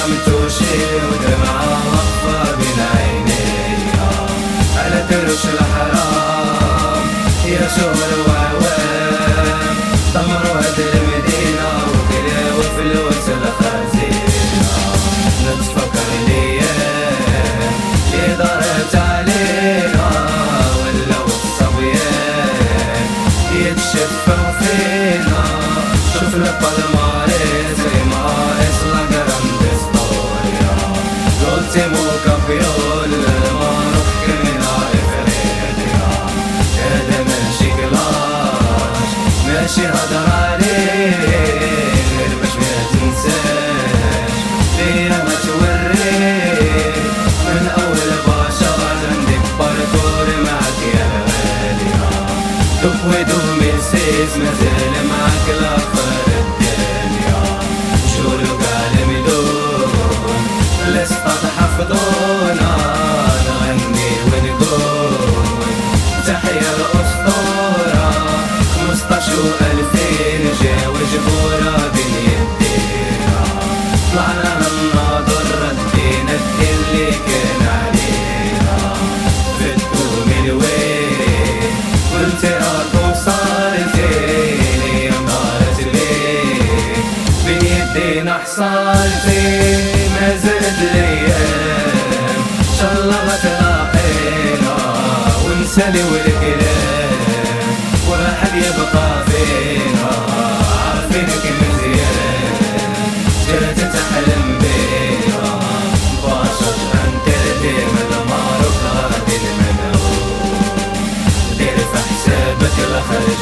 متوشي ودمعة واقفة بين عينيها على كرش الحرام يا شهر وعوام طمروا هاد المدينة وكلا وفلوس الخزينة نتفكر الايام اللي دارت علينا ولاو الصبيان يتشفوا فينا شوفنا بالماريس ريماريس لا grande storia l'ultimo campione del Maroc criminale فريديا هذا ماشي كلاش ماشي هدر عليه غير باش ما تنساش ليا ما توريك من اول بشر عندك باركور معك يا غالية دوبوي 2006 مازال معك لاخر الدنيا جولو قال ميدون الاسطات حفظونا نغني ونقول تحيا الاسطورة 15 و2000 جاو جبورة بين يدينا طلعنا نناظر ردينا الدين اللي كان علينا فتو من الوين وانت راكو صارتين يا نارت بيك بين يدينا حصلتي ما زالت الايام ان شاء الله غتلاقينا ونسالي والكلام واحد يبقى فينا عارفينك مزيان جات تحلم بينا باشر انت ديما المعروف غادي المنعوم دير في حسابك الاخر